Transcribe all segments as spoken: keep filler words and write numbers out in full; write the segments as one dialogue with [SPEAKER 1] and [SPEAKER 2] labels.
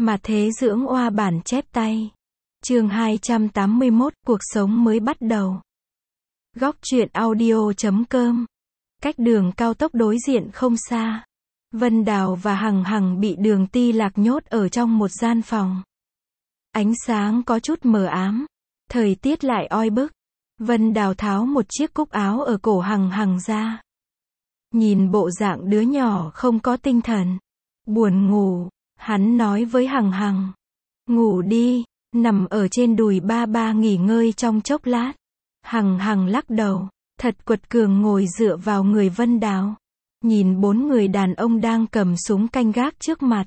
[SPEAKER 1] Mà thế dưỡng oa bản chép tay. Chương hai trăm tám mươi mốt, cuộc sống mới bắt đầu. Góc truyện audio chấm com. Cách đường cao tốc đối diện không xa, Vân Đào và Hằng Hằng bị Đường Ti Lạc nhốt ở trong một gian phòng. Ánh sáng có chút mờ ám, thời tiết lại oi bức. Vân Đào tháo một chiếc cúc áo ở cổ Hằng Hằng ra. Nhìn bộ dạng đứa nhỏ không có tinh thần, buồn ngủ, hắn nói với Hằng Hằng, ngủ đi, nằm ở trên đùi ba ba nghỉ ngơi trong chốc lát. Hằng Hằng lắc đầu, thật quật cường ngồi dựa vào người Vân Đào, nhìn bốn người đàn ông đang cầm súng canh gác trước mặt.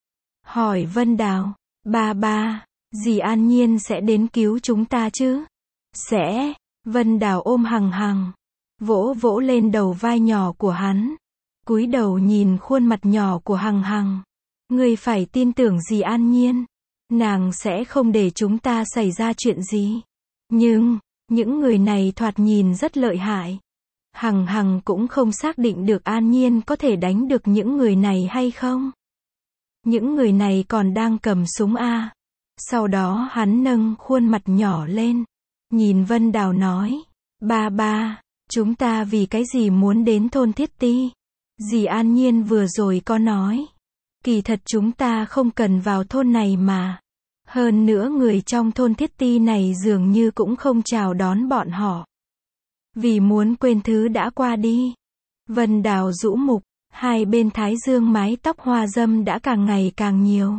[SPEAKER 1] Hỏi Vân Đào, ba ba, dì An Nhiên sẽ đến cứu chúng ta chứ? Sẽ. Vân Đào ôm Hằng Hằng, vỗ vỗ lên đầu vai nhỏ của hắn, cúi đầu nhìn khuôn mặt nhỏ của Hằng Hằng. Ngươi phải tin tưởng dì An Nhiên, nàng sẽ không để chúng ta xảy ra chuyện gì. Nhưng, những người này thoạt nhìn rất lợi hại. Hằng Hằng cũng không xác định được An Nhiên có thể đánh được những người này hay không. Những người này còn đang cầm súng a. Sau đó hắn nâng khuôn mặt nhỏ lên, nhìn Vân Đào nói, ba ba, chúng ta vì cái gì muốn đến thôn Thiết Ti? Dì An Nhiên vừa rồi có nói, kỳ thật chúng ta không cần vào thôn này mà. Hơn nữa người trong thôn Thiết Ti này dường như cũng không chào đón bọn họ. Vì muốn quên thứ đã qua đi. Vân Đào rũ mục, hai bên thái dương mái tóc hoa dâm đã càng ngày càng nhiều.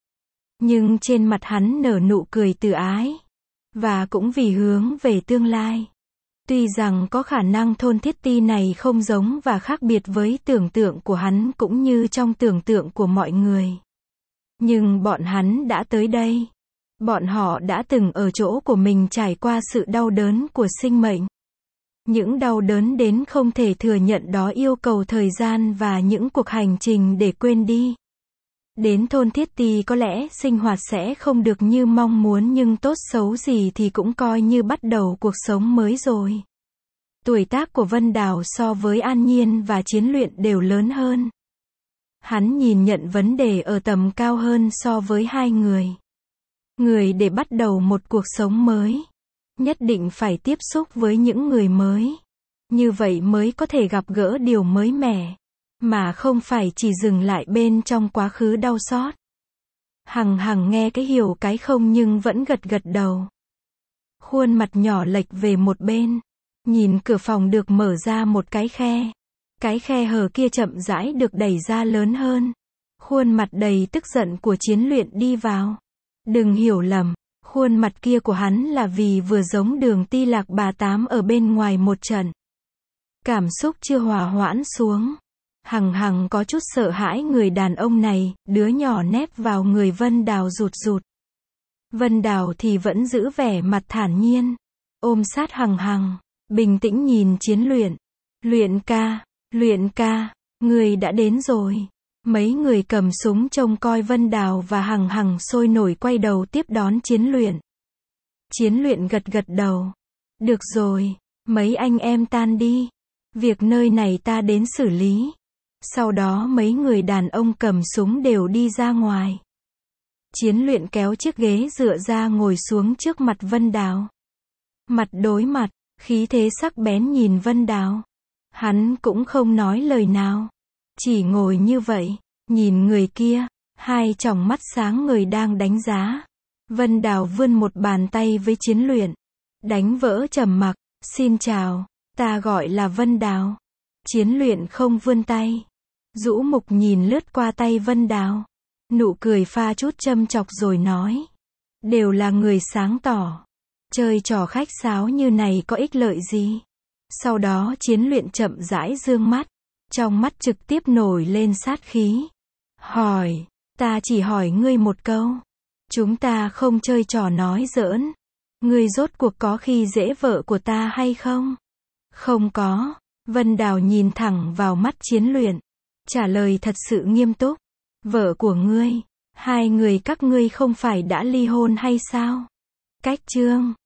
[SPEAKER 1] Nhưng trên mặt hắn nở nụ cười từ ái. Và cũng vì hướng về tương lai. Tuy rằng có khả năng thôn Thiết Ti này không giống và khác biệt với tưởng tượng của hắn cũng như trong tưởng tượng của mọi người. Nhưng bọn hắn đã tới đây. Bọn họ đã từng ở chỗ của mình trải qua sự đau đớn của sinh mệnh. Những đau đớn đến không thể thừa nhận đó yêu cầu thời gian và những cuộc hành trình để quên đi. Đến thôn Thiết Ti có lẽ sinh hoạt sẽ không được như mong muốn nhưng tốt xấu gì thì cũng coi như bắt đầu cuộc sống mới rồi. Tuổi tác của Vân Đào so với An Nhiên và Chiến Luyện đều lớn hơn. Hắn nhìn nhận vấn đề ở tầm cao hơn so với hai người. Người để bắt đầu một cuộc sống mới, nhất định phải tiếp xúc với những người mới. Như vậy mới có thể gặp gỡ điều mới mẻ, mà không phải chỉ dừng lại bên trong quá khứ đau xót. Hằng Hằng nghe cái hiểu cái không nhưng vẫn gật gật đầu. Khuôn mặt nhỏ lệch về một bên, nhìn cửa phòng được mở ra một cái khe. Cái khe hở kia chậm rãi được đẩy ra lớn hơn. Khuôn mặt đầy tức giận của Chiến Luyện đi vào. Đừng hiểu lầm, khuôn mặt kia của hắn là vì vừa giống Đường Ti Lạc bà Tám ở bên ngoài một trận. Cảm xúc chưa hòa hoãn xuống. Hằng Hằng có chút sợ hãi người đàn ông này, đứa nhỏ nép vào người Vân Đào rụt rụt. Vân Đào thì vẫn giữ vẻ mặt thản nhiên, ôm sát Hằng Hằng, bình tĩnh nhìn Chiến Luyện. Luyện ca, Luyện ca, người đã đến rồi. Mấy người cầm súng trông coi Vân Đào và Hằng Hằng sôi nổi quay đầu tiếp đón Chiến Luyện. Chiến Luyện gật gật đầu. Được rồi, mấy anh em tan đi. Việc nơi này ta đến xử lý. Sau đó mấy người đàn ông cầm súng đều đi ra ngoài. Chiến Luyện kéo chiếc ghế dựa ra ngồi xuống trước mặt Vân Đào. Mặt đối mặt, khí thế sắc bén nhìn Vân Đào. Hắn cũng không nói lời nào. Chỉ ngồi như vậy, nhìn người kia, hai tròng mắt sáng người đang đánh giá. Vân Đào vươn một bàn tay với Chiến Luyện. Đánh vỡ trầm mặc, xin chào, ta gọi là Vân Đào. Chiến Luyện không vươn tay. Rũ mục nhìn lướt qua tay Vân Đào. Nụ cười pha chút châm chọc rồi nói. Đều là người sáng tỏ. Chơi trò khách sáo như này có ích lợi gì? Sau đó Chiến Luyện chậm rãi dương mắt. Trong mắt trực tiếp nổi lên sát khí. Hỏi, ta chỉ hỏi ngươi một câu. Chúng ta không chơi trò nói giỡn. Ngươi rốt cuộc có khi dễ vợ của ta hay không? Không có. Vân Đào nhìn thẳng vào mắt Chiến Luyện. Trả lời thật sự nghiêm túc. Vợ của ngươi, hai người các ngươi không phải đã ly hôn hay sao? Cách chương